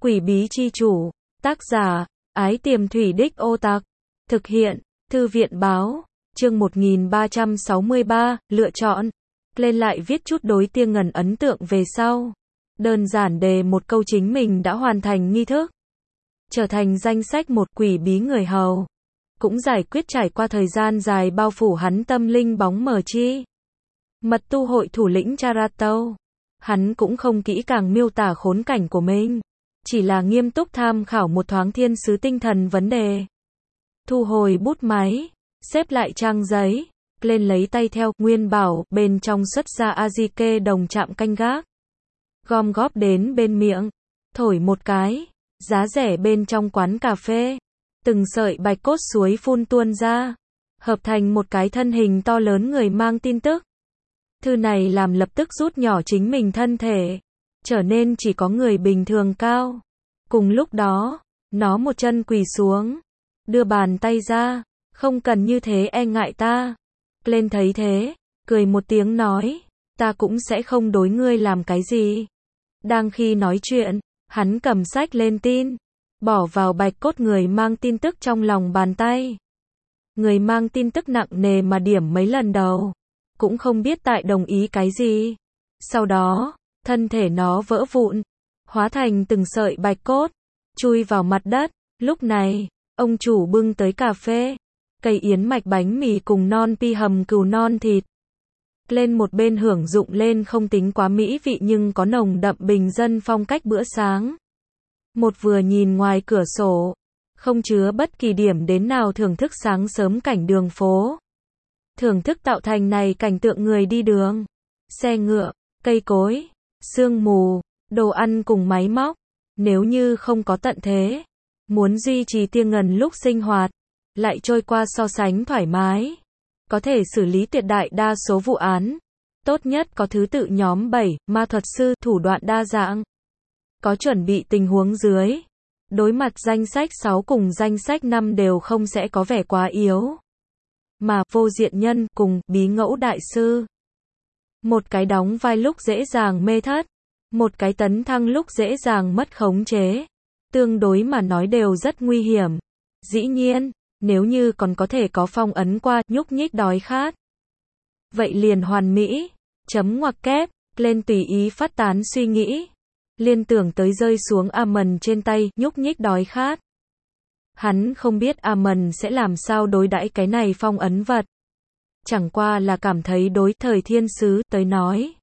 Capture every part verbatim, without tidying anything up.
Quỷ bí chi chủ, tác giả, Ái Tiềm Thủy Đích Ô Tạc, thực hiện, Thư viện báo, chương một nghìn ba trăm sáu mươi ba, lựa chọn. Lên lại viết chút đối Tiêu Ngần ấn tượng về sau. Đơn giản đề một câu chính mình đã hoàn thành nghi thức. Trở thành danh sách một quỷ bí người hầu. Cũng giải quyết trải qua thời gian dài bao phủ hắn tâm linh bóng mờ chi. Mật tu hội thủ lĩnh Charatâu. Hắn cũng không kỹ càng miêu tả khốn cảnh của mình. Chỉ là nghiêm túc tham khảo một thoáng thiên sứ tinh thần vấn đề. Thu hồi bút máy. Xếp lại trang giấy. Lên lấy tay theo, Nguyên bảo, bên trong xuất ra Azike đồng chạm canh gác. Gom góp đến bên miệng. Thổi một cái. Giá rẻ bên trong quán cà phê. Từng sợi bạch cốt suối phun tuôn ra. Hợp thành một cái thân hình to lớn người mang tin tức. Thư này làm lập tức rút nhỏ chính mình thân thể. Trở nên chỉ có người bình thường cao. Cùng lúc đó, nó một chân quỳ xuống. Đưa bàn tay ra. Không cần như thế e ngại ta. Lên thấy thế. Cười một tiếng nói. Ta cũng sẽ không đối ngươi làm cái gì. Đang khi nói chuyện, hắn cầm sách lên tin. Bỏ vào bạch cốt người mang tin tức trong lòng bàn tay. Người mang tin tức nặng nề mà điểm mấy lần đầu. Cũng không biết tại đồng ý cái gì. Sau đó, thân thể nó vỡ vụn. Hóa thành từng sợi bạch cốt. Chui vào mặt đất. Lúc này, ông chủ bưng tới cà phê. Cây yến mạch bánh mì cùng non pi hầm cừu non thịt. Lên một bên hưởng dụng lên không tính quá mỹ vị nhưng có nồng đậm bình dân phong cách bữa sáng. Một vừa nhìn ngoài cửa sổ. Không chứa bất kỳ điểm đến nào thưởng thức sáng sớm cảnh đường phố. Thưởng thức tạo thành này cảnh tượng người đi đường. Xe ngựa, cây cối, sương mù, đồ ăn cùng máy móc. Nếu như không có tận thế. Muốn duy trì Tiêu Ngần lúc sinh hoạt. Lại trôi qua so sánh thoải mái. Có thể xử lý tuyệt đại đa số vụ án. Tốt nhất có thứ tự nhóm bảy, ma thuật sư, thủ đoạn đa dạng. Có chuẩn bị tình huống dưới. Đối mặt danh sách sáu cùng danh sách năm đều không sẽ có vẻ quá yếu. Mà, vô diện nhân, cùng, bí ngẫu đại sư. Một cái đóng vai lúc dễ dàng mê thất. Một cái tấn thăng lúc dễ dàng mất khống chế. Tương đối mà nói đều rất nguy hiểm. Dĩ nhiên, nếu như còn có thể có phong ấn qua, nhúc nhích đói khát. Vậy liền hoàn mỹ. Chấm ngoặc kép, lên tùy ý phát tán suy nghĩ. Liên tưởng tới rơi xuống Amon trên tay, nhúc nhích đói khát. Hắn không biết Amon sẽ làm sao đối đãi cái này phong ấn vật. Chẳng qua là cảm thấy đối thời thiên sứ tới nói.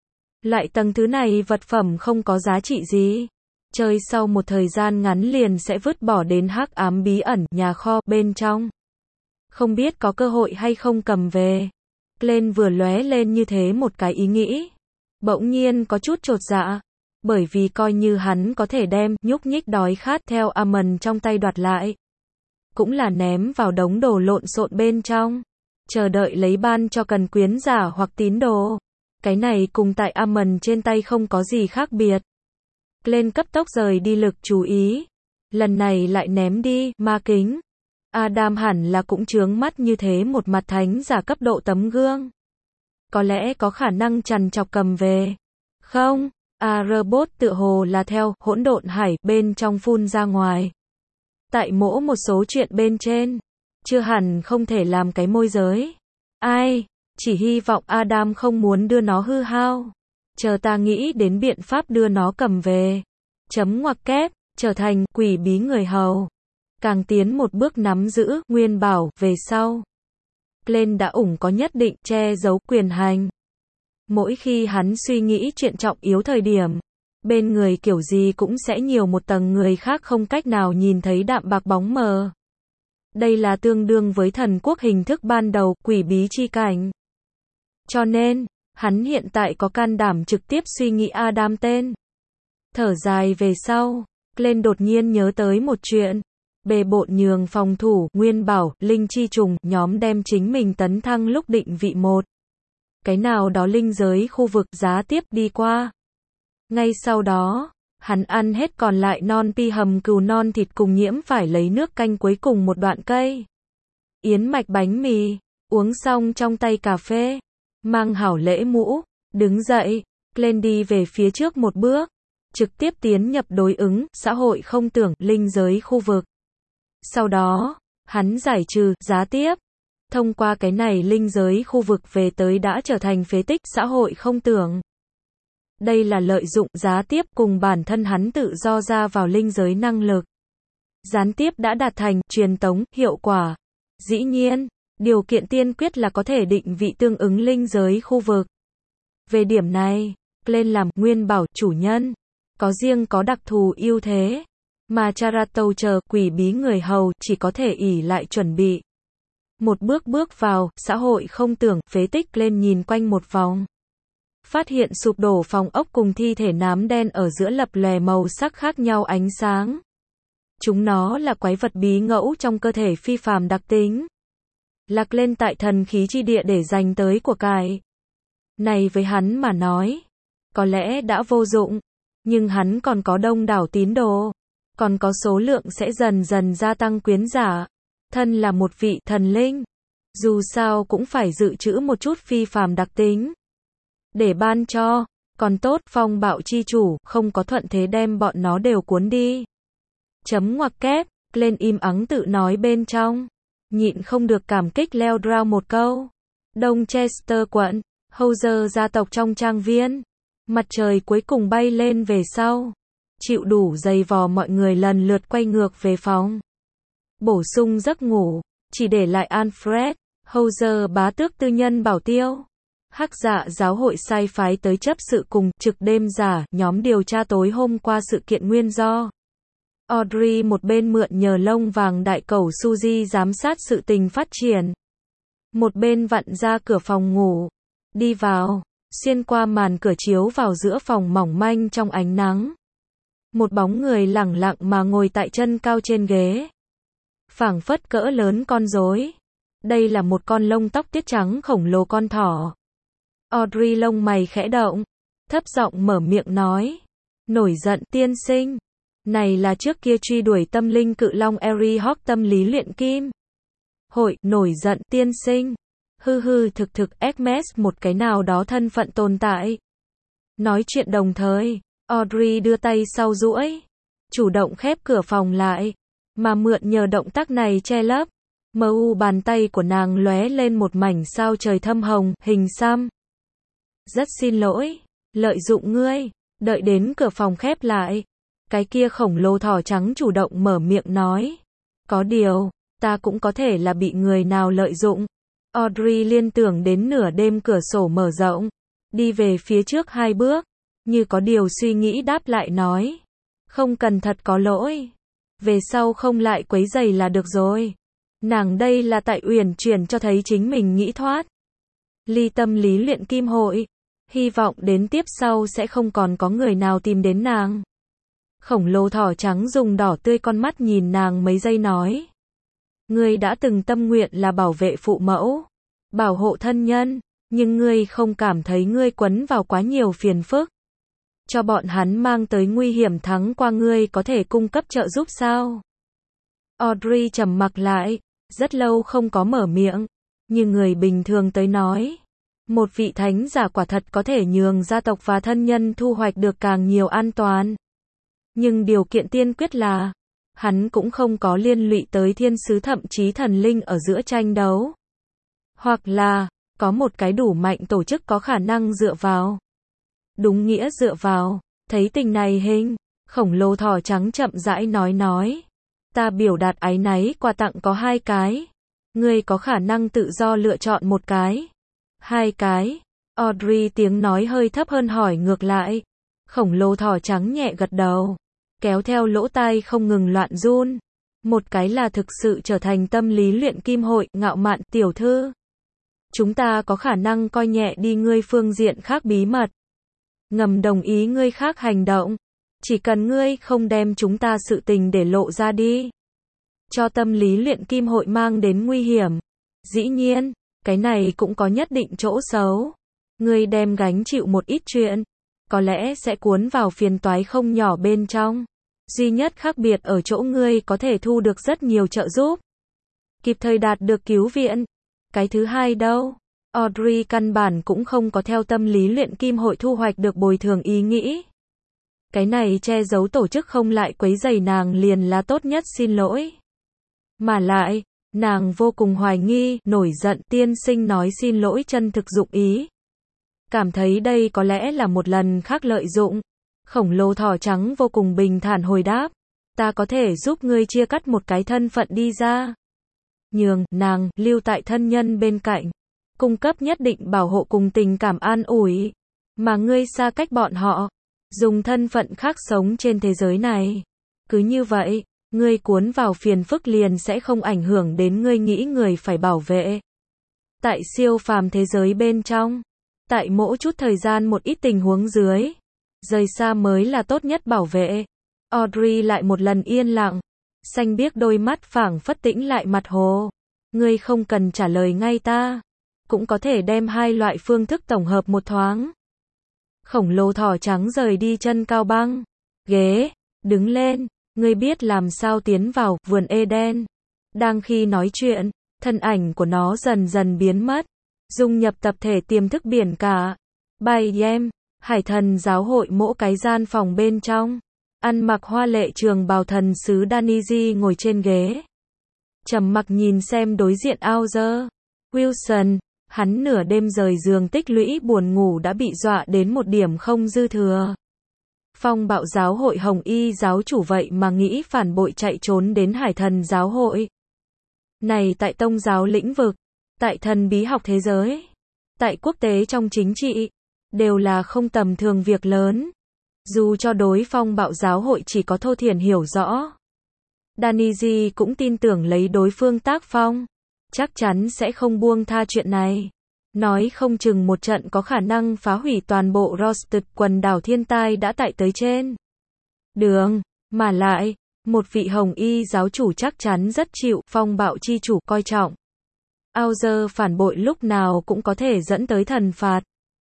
Lại tầng thứ này vật phẩm không có giá trị gì. Chơi sau một thời gian ngắn liền sẽ vứt bỏ đến hắc ám bí ẩn, nhà kho, bên trong. Không biết có cơ hội hay không cầm về. Lên vừa lóe lên như thế một cái ý nghĩ. Bỗng nhiên có chút chột dạ. Bởi vì coi như hắn có thể đem nhúc nhích đói khát theo Amon trong tay đoạt lại. Cũng là ném vào đống đồ lộn xộn bên trong. Chờ đợi lấy ban cho cần quyến giả hoặc tín đồ. Cái này cùng tại Amon trên tay không có gì khác biệt. Lên cấp tốc rời đi lực chú ý. Lần này lại ném đi, ma kính. Adam hẳn là cũng chướng mắt như thế một mặt thánh giả cấp độ tấm gương. Có lẽ có khả năng trằn trọc cầm về. Không, A-robot tựa hồ là theo hỗn độn hải bên trong phun ra ngoài. Tại mỗ một số chuyện bên trên. Chưa hẳn không thể làm cái môi giới. Ai, chỉ hy vọng Adam không muốn đưa nó hư hao. Chờ ta nghĩ đến biện pháp đưa nó cầm về. Chấm ngoặc kép, trở thành quỷ bí người hầu. Càng tiến một bước nắm giữ Nguyên bảo về sau. Lên đã ủng có nhất định che giấu quyền hành. Mỗi khi hắn suy nghĩ chuyện trọng yếu thời điểm. Bên người kiểu gì cũng sẽ nhiều một tầng người khác không cách nào nhìn thấy đạm bạc bóng mờ. Đây là tương đương với thần quốc hình thức ban đầu, quỷ bí chi cảnh. Cho nên, hắn hiện tại có can đảm trực tiếp suy nghĩ Adam tên. Thở dài về sau, lên đột nhiên nhớ tới một chuyện. Bề bộn nhường phòng thủ, Nguyên bảo, linh chi trùng, nhóm đem chính mình tấn thăng lúc định vị một. Cái nào đó linh giới khu vực giá tiếp đi qua. Ngay sau đó, hắn ăn hết còn lại non pi hầm cừu non thịt cùng nhiễm phải lấy nước canh cuối cùng một đoạn cây. Yến mạch bánh mì, uống xong trong tay cà phê. Mang hảo lễ mũ, đứng dậy, lên đi về phía trước một bước. trực tiếp tiến nhập đối ứng, xã hội không tưởng, linh giới khu vực. Sau đó, hắn giải trừ, giá tiếp. Thông qua cái này linh giới khu vực về tới đã trở thành phế tích, xã hội không tưởng. Đây là lợi dụng giá tiếp cùng bản thân hắn tự do ra vào linh giới năng lực. Gián tiếp đã đạt thành, truyền tống, hiệu quả. Dĩ nhiên, điều kiện tiên quyết là có thể định vị tương ứng linh giới khu vực. Về điểm này, lên làm Nguyên Bảo chủ nhân, có riêng có đặc thù ưu thế, mà Charatoucher quỷ bí người hầu chỉ có thể ỷ lại chuẩn bị. Một bước bước vào, xã hội không tưởng, phế tích lên nhìn quanh một vòng. Phát hiện sụp đổ phòng ốc cùng thi thể nám đen ở giữa lập lòe màu sắc khác nhau ánh sáng. Chúng nó là quái vật bí ngẫu trong cơ thể phi phàm đặc tính. Lạc lên tại thần khí chi địa để giành tới của cải. Này với hắn mà nói, có lẽ đã vô dụng, nhưng hắn còn có đông đảo tín đồ, còn có số lượng sẽ dần dần gia tăng quyến giả. Thân là một vị thần linh, dù sao cũng phải dự trữ một chút phi phàm đặc tính. Để ban cho, còn tốt, phong bạo chi chủ, không có thuận thế đem bọn nó đều cuốn đi. Chấm ngoặc kép, lên im ắng tự nói bên trong. Nhịn không được cảm kích leo rao một câu. Đông Chester quận, Hauser gia tộc trong trang viên. Mặt trời cuối cùng bay lên về sau. Chịu đủ giày vò mọi người lần lượt quay ngược về phòng. Bổ sung giấc ngủ, chỉ để lại Alfred, Hauser bá tước tư nhân bảo tiêu. Hắc Dạ giáo hội sai phái tới chấp sự cùng trực đêm giả, nhóm điều tra tối hôm qua sự kiện nguyên do. Audrey một bên mượn nhờ lông vàng đại cẩu Suzy giám sát sự tình phát triển. Một bên vặn ra cửa phòng ngủ, đi vào, xuyên qua màn cửa chiếu vào giữa phòng mỏng manh trong ánh nắng. Một bóng người lẳng lặng mà ngồi tại chân cao trên ghế. Phảng phất cỡ lớn con rối. Đây là một con lông tóc tiết trắng khổng lồ con thỏ. Audrey lông mày khẽ động, thấp giọng mở miệng nói. Nổi giận tiên sinh. Này là trước kia truy đuổi tâm linh cự long Eri Hawk tâm lý luyện kim. Hội, nổi giận tiên sinh. Hư hư thực thực Hermes một cái nào đó thân phận tồn tại. Nói chuyện đồng thời, Audrey đưa tay sau duỗi, chủ động khép cửa phòng lại, mà mượn nhờ động tác này che lấp. Mờ u bàn tay của nàng lóe lên một mảnh sao trời thâm hồng, hình xăm. Rất xin lỗi, lợi dụng ngươi, đợi đến cửa phòng khép lại. Cái kia khổng lồ thỏ trắng chủ động mở miệng nói. Có điều, ta cũng có thể là bị người nào lợi dụng. Audrey liên tưởng đến nửa đêm cửa sổ mở rộng, đi về phía trước hai bước, như có điều suy nghĩ đáp lại nói. Không cần thật có lỗi. Về sau không lại quấy rầy là được rồi. Nàng đây là tại uyển chuyển cho thấy chính mình nghĩ thoát. Ly tâm lý luyện kim hội. Hy vọng đến tiếp sau sẽ không còn có người nào tìm đến nàng. Khổng lồ thỏ trắng dùng đỏ tươi con mắt nhìn nàng mấy giây nói. Ngươi đã từng tâm nguyện là bảo vệ phụ mẫu, bảo hộ thân nhân, nhưng ngươi không cảm thấy ngươi quấn vào quá nhiều phiền phức. Cho bọn hắn mang tới nguy hiểm thắng qua ngươi có thể cung cấp trợ giúp sao? Audrey trầm mặc lại, rất lâu không có mở miệng, như người bình thường tới nói. Một vị thánh giả quả thật có thể nhường gia tộc và thân nhân thu hoạch được càng nhiều an toàn. Nhưng điều kiện tiên quyết là, hắn cũng không có liên lụy tới thiên sứ thậm chí thần linh ở giữa tranh đấu. Hoặc là, có một cái đủ mạnh tổ chức có khả năng dựa vào. Đúng nghĩa dựa vào, thấy tình này hình, khổng lồ thỏ trắng chậm rãi nói nói. Ta biểu đạt áy náy quà tặng có hai cái. Ngươi có khả năng tự do lựa chọn một cái. Hai cái. Audrey tiếng nói hơi thấp hơn hỏi ngược lại. Khổng lồ thỏ trắng nhẹ gật đầu, kéo theo lỗ tai không ngừng loạn run. Một cái là thực sự trở thành tâm lý luyện kim hội, ngạo mạn tiểu thư. Chúng ta có khả năng coi nhẹ đi ngươi phương diện khác bí mật. Ngầm đồng ý ngươi khác hành động. Chỉ cần ngươi không đem chúng ta sự tình để lộ ra đi. Cho tâm lý luyện kim hội mang đến nguy hiểm. Dĩ nhiên, cái này cũng có nhất định chỗ xấu. Ngươi đem gánh chịu một ít chuyện, có lẽ sẽ cuốn vào phiền toái không nhỏ bên trong. Duy nhất khác biệt ở chỗ ngươi có thể thu được rất nhiều trợ giúp. Kịp thời đạt được cứu viện. Cái thứ hai đâu? Audrey căn bản cũng không có theo tâm lý luyện kim hội thu hoạch được bồi thường ý nghĩ. Cái này che giấu tổ chức không lại quấy rầy nàng liền là tốt nhất xin lỗi. Mà lại, nàng vô cùng hoài nghi, nổi giận tiên sinh nói xin lỗi chân thực dụng ý. Cảm thấy đây có lẽ là một lần khác lợi dụng. Khổng lồ thỏ trắng vô cùng bình thản hồi đáp. Ta có thể giúp ngươi chia cắt một cái thân phận đi ra. Nhường, nàng, lưu tại thân nhân bên cạnh. Cung cấp nhất định bảo hộ cùng tình cảm an ủi. Mà ngươi xa cách bọn họ. Dùng thân phận khác sống trên thế giới này. Cứ như vậy, ngươi cuốn vào phiền phức liền sẽ không ảnh hưởng đến ngươi nghĩ người phải bảo vệ. Tại siêu phàm thế giới bên trong. Tại mỗi chút thời gian một ít tình huống dưới. Rời xa mới là tốt nhất bảo vệ. Audrey lại một lần yên lặng. Xanh biếc đôi mắt phảng phất tĩnh lại mặt hồ. Ngươi không cần trả lời ngay ta. Cũng có thể đem hai loại phương thức tổng hợp một thoáng. Khổng lồ thỏ trắng rời đi chân cao băng. Ghế, đứng lên. Ngươi biết làm sao tiến vào vườn Eden. Đang khi nói chuyện, thân ảnh của nó dần dần biến mất. Dung nhập tập thể tiềm thức biển cả. Bay em, hải thần giáo hội mỗi cái gian phòng bên trong. Ăn mặc hoa lệ trường bào thần sứ Daniji ngồi trên ghế. Trầm mặc nhìn xem đối diện Auger. Wilson, hắn nửa đêm rời giường tích lũy buồn ngủ đã bị dọa đến một điểm không dư thừa. Phong bạo giáo hội Hồng Y giáo chủ vậy mà nghĩ phản bội chạy trốn đến hải thần giáo hội. Này tại tông giáo lĩnh vực, tại thần bí học thế giới, tại quốc tế trong chính trị, đều là không tầm thường việc lớn. Dù cho đối phong bạo giáo hội chỉ có thô thiển hiểu rõ. Daniji cũng tin tưởng lấy đối phương tác phong. Chắc chắn sẽ không buông tha chuyện này. Nói không chừng một trận có khả năng phá hủy toàn bộ Rosted quần đảo thiên tai đã tại tới trên đường. Mà lại, một vị Hồng Y giáo chủ chắc chắn rất chịu phong bạo chi chủ coi trọng. Auger phản bội lúc nào cũng có thể dẫn tới thần phạt.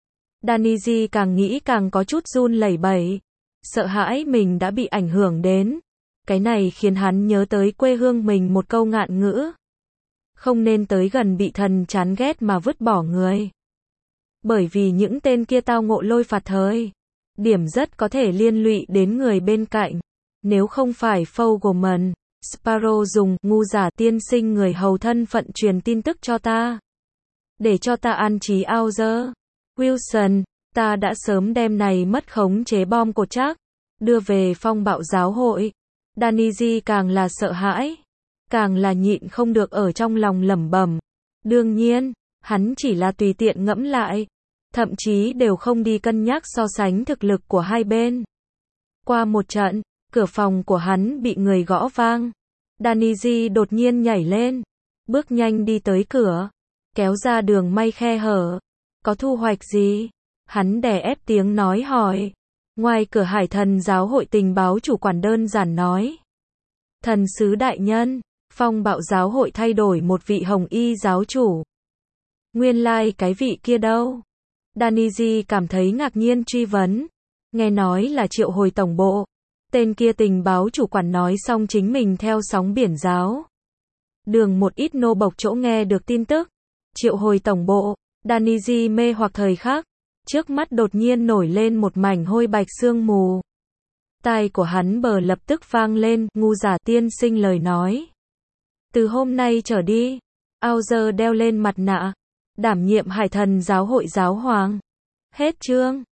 Daniji càng nghĩ càng có chút run lẩy bẩy. Sợ hãi mình đã bị ảnh hưởng đến. Cái này khiến hắn nhớ tới quê hương mình một câu ngạn ngữ. Không nên tới gần bị thần chán ghét mà vứt bỏ người. Bởi vì những tên kia tao ngộ lôi phạt thời. Điểm rất có thể liên lụy đến người bên cạnh. Nếu không phải Fogelman, Sparrow dùng ngu giả tiên sinh người hầu thân phận truyền tin tức cho ta. Để cho ta an trí Auger. Wilson, ta đã sớm đem này mất khống chế bom cột chắc. Đưa về phong bạo giáo hội. Daniji càng là sợ hãi. Càng là nhịn không được ở trong lòng lẩm bẩm. Đương nhiên, hắn chỉ là tùy tiện ngẫm lại. Thậm chí đều không đi cân nhắc so sánh thực lực của hai bên. Qua một trận, cửa phòng của hắn bị người gõ vang. Daniji đột nhiên nhảy lên. Bước nhanh đi tới cửa. Kéo ra đường may khe hở. Có thu hoạch gì? Hắn đè ép tiếng nói hỏi. Ngoài cửa hải thần giáo hội tình báo chủ quản đơn giản nói. Thần sứ đại nhân, phong bạo giáo hội thay đổi một vị Hồng Y giáo chủ. Nguyên lai like cái vị kia đâu? Daniji cảm thấy ngạc nhiên truy vấn. Nghe nói là triệu hồi tổng bộ. Tên kia tình báo chủ quản nói xong chính mình theo sóng biển giáo. Đường một ít nô bộc chỗ nghe được tin tức. Triệu hồi tổng bộ. Daniji mê hoặc thời khắc. Trước mắt đột nhiên nổi lên một mảnh hôi bạch sương mù. Tai của hắn bờ lập tức vang lên, ngu giả tiên sinh lời nói. Từ hôm nay trở đi, Auger đeo lên mặt nạ, đảm nhiệm hải thần giáo hội giáo hoàng. Hết chương.